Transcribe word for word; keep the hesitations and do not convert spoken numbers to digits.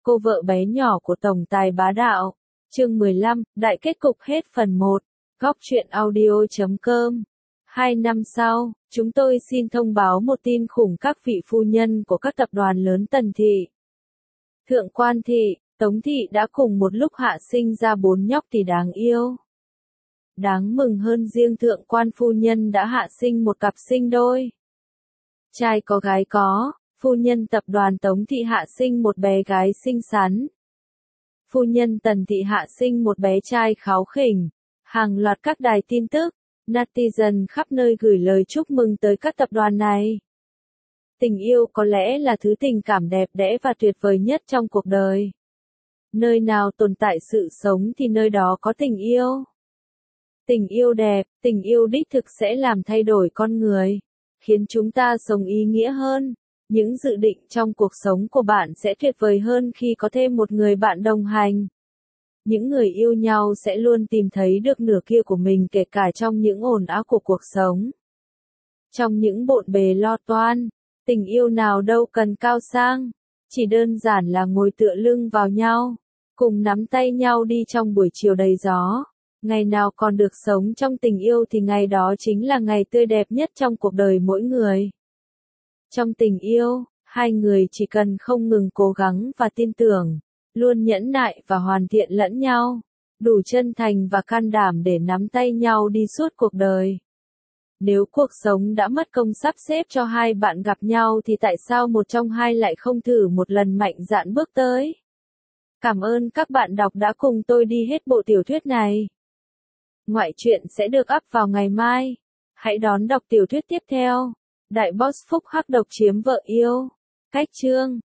Cô vợ bé nhỏ của tổng tài bá đạo. Chương mười lăm, đại kết cục hết phần một. Góc truyện audio chấm com. Hai năm sau, chúng tôi xin thông báo một tin khủng các vị phu nhân của các tập đoàn lớn Tần Thị, Thượng Quan Thị, Tống Thị đã cùng một lúc hạ sinh ra bốn nhóc tỳ đáng yêu. Đáng mừng hơn riêng Thượng Quan phu nhân đã hạ sinh một cặp sinh đôi. Trai có gái có, phu nhân tập đoàn Tống Thị hạ sinh một bé gái xinh xắn. Phu nhân Tần Thị hạ sinh một bé trai kháu khỉnh. Hàng loạt các đài tin tức, netizen khắp nơi gửi lời chúc mừng tới các tập đoàn này. Tình yêu có lẽ là thứ tình cảm đẹp đẽ và tuyệt vời nhất trong cuộc đời. Nơi nào tồn tại sự sống thì nơi đó có tình yêu. Tình yêu đẹp, tình yêu đích thực sẽ làm thay đổi con người, khiến chúng ta sống ý nghĩa hơn. Những dự định trong cuộc sống của bạn sẽ tuyệt vời hơn khi có thêm một người bạn đồng hành. Những người yêu nhau sẽ luôn tìm thấy được nửa kia của mình kể cả trong những ồn ào của cuộc sống. Trong những bộn bề lo toan, tình yêu nào đâu cần cao sang, chỉ đơn giản là ngồi tựa lưng vào nhau, cùng nắm tay nhau đi trong buổi chiều đầy gió. Ngày nào còn được sống trong tình yêu thì ngày đó chính là ngày tươi đẹp nhất trong cuộc đời mỗi người. Trong tình yêu, hai người chỉ cần không ngừng cố gắng và tin tưởng, luôn nhẫn nại và hoàn thiện lẫn nhau, đủ chân thành và can đảm để nắm tay nhau đi suốt cuộc đời. Nếu cuộc sống đã mất công sắp xếp cho hai bạn gặp nhau thì tại sao một trong hai lại không thử một lần mạnh dạn bước tới? Cảm ơn các bạn đọc đã cùng tôi đi hết bộ tiểu thuyết này. Ngoại truyện sẽ được up vào ngày mai. Hãy đón đọc tiểu thuyết tiếp theo. Đại boss phúc hắc độc chiếm vợ yêu. Cách chương